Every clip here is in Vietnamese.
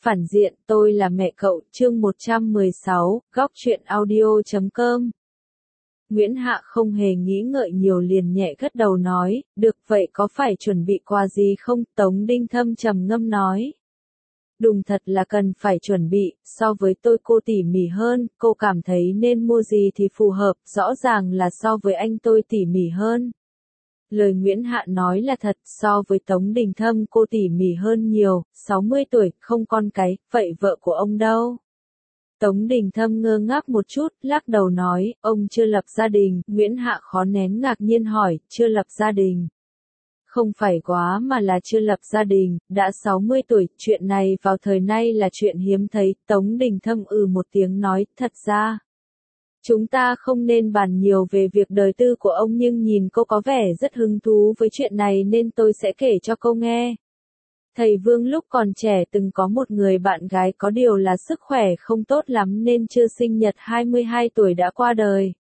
Phản diện, tôi là mẹ cậu, chương 116, góc truyện audio.com. Nguyễn Hạ không hề nghĩ ngợi nhiều liền nhẹ gật đầu nói, được vậy có phải chuẩn bị quà gì không? Tống Đinh Thâm trầm ngâm nói. Đúng thật là cần phải chuẩn bị, so với tôi cô tỉ mỉ hơn, cô cảm thấy nên mua gì thì phù hợp, rõ ràng là so với anh tôi tỉ mỉ hơn. Lời Nguyễn Hạ nói là thật, so với Tống Đình Thâm cô tỉ mỉ hơn nhiều, 60 tuổi, không con cái, vậy vợ của ông đâu? Tống Đình Thâm ngơ ngác một chút, lắc đầu nói, ông chưa lập gia đình, Nguyễn Hạ khó nén ngạc nhiên hỏi, chưa lập gia đình. Không phải quá mà là chưa lập gia đình, đã 60 tuổi, chuyện này vào thời nay là chuyện hiếm thấy, Tống Đình Thâm một tiếng nói, thật ra. Chúng ta không nên bàn nhiều về việc đời tư của ông nhưng nhìn cô có vẻ rất hứng thú với chuyện này nên tôi sẽ kể cho cô nghe. Thầy Vương lúc còn trẻ từng có một người bạn gái có điều là sức khỏe không tốt lắm nên chưa sinh nhật 22 tuổi đã qua đời.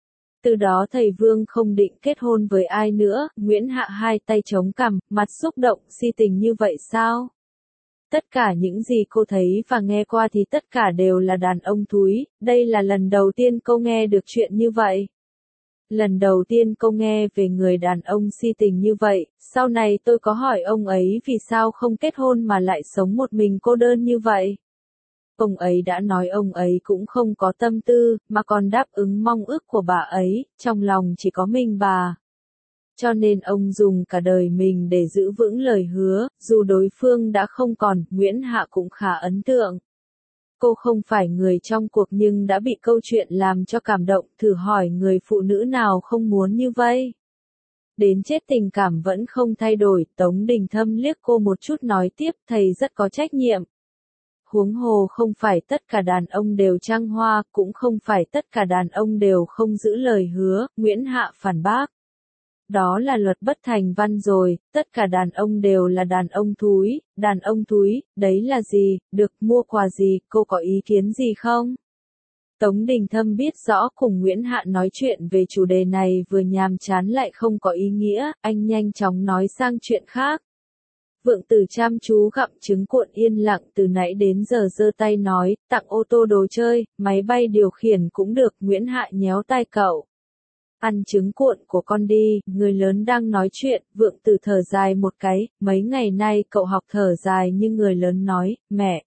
Từ đó thầy Vương không định kết hôn với ai nữa, Nguyễn Hạ hai tay chống cằm, mặt xúc động, si tình như vậy sao? Tất cả những gì cô thấy và nghe qua thì tất cả đều là đàn ông thúi, đây là lần đầu tiên cô nghe được chuyện như vậy. Lần đầu tiên cô nghe về người đàn ông si tình như vậy, sau này tôi có hỏi ông ấy vì sao không kết hôn mà lại sống một mình cô đơn như vậy. Ông ấy đã nói ông ấy cũng không có tâm tư, mà còn đáp ứng mong ước của bà ấy, trong lòng chỉ có mình bà. Cho nên ông dùng cả đời mình để giữ vững lời hứa, dù đối phương đã không còn, Nguyễn Hạ cũng khá ấn tượng. Cô không phải người trong cuộc nhưng đã bị câu chuyện làm cho cảm động, thử hỏi người phụ nữ nào không muốn như vậy. Đến chết tình cảm vẫn không thay đổi, Tống Đình Thâm liếc cô một chút nói tiếp, thầy rất có trách nhiệm. Huống hồ không phải tất cả đàn ông đều trăng hoa, cũng không phải tất cả đàn ông đều không giữ lời hứa, Nguyễn Hạ phản bác. Đó là luật bất thành văn rồi, tất cả đàn ông đều là đàn ông thúi, đấy là gì, được mua quà gì, cô có ý kiến gì không? Tống Đình Thâm biết rõ cùng Nguyễn Hạ nói chuyện về chủ đề này vừa nhàm chán lại không có ý nghĩa, anh nhanh chóng nói sang chuyện khác. Vượng Tử chăm chú gặm trứng cuộn yên lặng từ nãy đến giờ giơ tay nói, tặng ô tô đồ chơi, máy bay điều khiển cũng được, Nguyễn Hạ nhéo tai cậu. Ăn trứng cuộn của con đi, người lớn đang nói chuyện, Vượng Tử thở dài một cái, mấy ngày nay cậu học thở dài nhưng người lớn nói,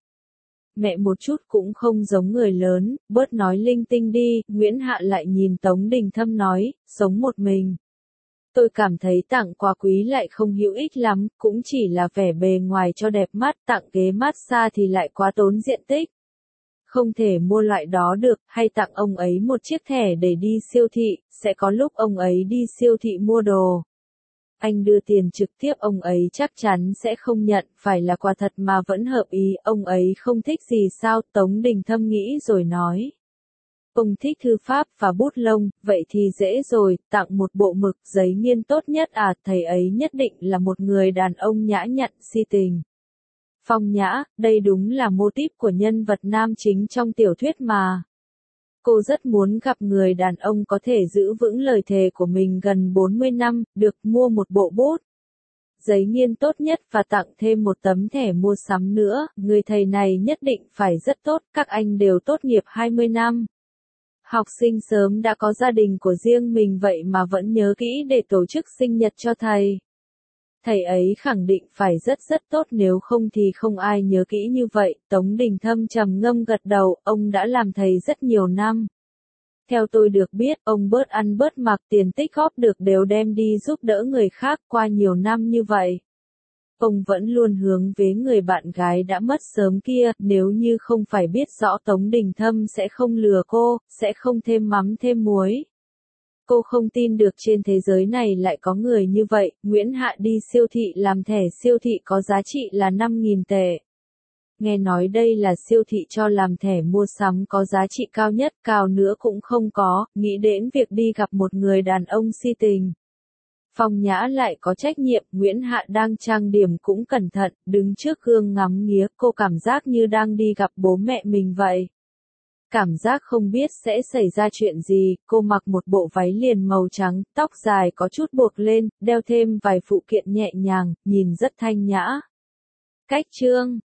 mẹ một chút cũng không giống người lớn, bớt nói linh tinh đi, Nguyễn Hạ lại nhìn Tống Đình Thâm nói, sống một mình. Tôi cảm thấy tặng quà quý lại không hữu ích lắm, cũng chỉ là vẻ bề ngoài cho đẹp mắt, tặng ghế massage thì lại quá tốn diện tích. Không thể mua loại đó được, hay tặng ông ấy một chiếc thẻ để đi siêu thị, sẽ có lúc ông ấy đi siêu thị mua đồ. Anh đưa tiền trực tiếp ông ấy chắc chắn sẽ không nhận, phải là quà thật mà vẫn hợp ý, ông ấy không thích gì sao, Tống Đình Thâm nghĩ rồi nói. Ông thích thư pháp và bút lông, vậy thì dễ rồi, tặng một bộ mực giấy nghiên tốt nhất à, thầy ấy nhất định là một người đàn ông nhã nhặn si tình. Phong nhã, đây đúng là mô típ của nhân vật nam chính trong tiểu thuyết mà. Cô rất muốn gặp người đàn ông có thể giữ vững lời thề của mình gần 40 năm, được mua một bộ bút giấy nghiên tốt nhất và tặng thêm một tấm thẻ mua sắm nữa, người thầy này nhất định phải rất tốt, các anh đều tốt nghiệp 20 năm. Học sinh sớm đã có gia đình của riêng mình vậy mà vẫn nhớ kỹ để tổ chức sinh nhật cho thầy. Thầy ấy khẳng định phải rất tốt nếu không thì không ai nhớ kỹ như vậy, Tống Đình Thâm trầm ngâm gật đầu, ông đã làm thầy rất nhiều năm. Theo tôi được biết, ông bớt ăn bớt mặc tiền tích góp được đều đem đi giúp đỡ người khác qua nhiều năm như vậy. Ông vẫn luôn hướng về người bạn gái đã mất sớm kia, nếu như không phải biết rõ Tống Đình Thâm sẽ không lừa cô, sẽ không thêm mắm thêm muối. Cô không tin được trên thế giới này lại có người như vậy, Nguyễn Hạ đi siêu thị làm thẻ siêu thị có giá trị là 5.000 tệ. Nghe nói đây là siêu thị cho làm thẻ mua sắm có giá trị cao nhất, cao nữa cũng không có, nghĩ đến việc đi gặp một người đàn ông si tình. Phong nhã lại có trách nhiệm, Nguyễn Hạ đang trang điểm cũng cẩn thận, đứng trước gương ngắm nghía, cô cảm giác như đang đi gặp bố mẹ mình vậy. Cảm giác không biết sẽ xảy ra chuyện gì, cô mặc một bộ váy liền màu trắng, tóc dài có chút buộc lên, đeo thêm vài phụ kiện nhẹ nhàng, nhìn rất thanh nhã. Cách chương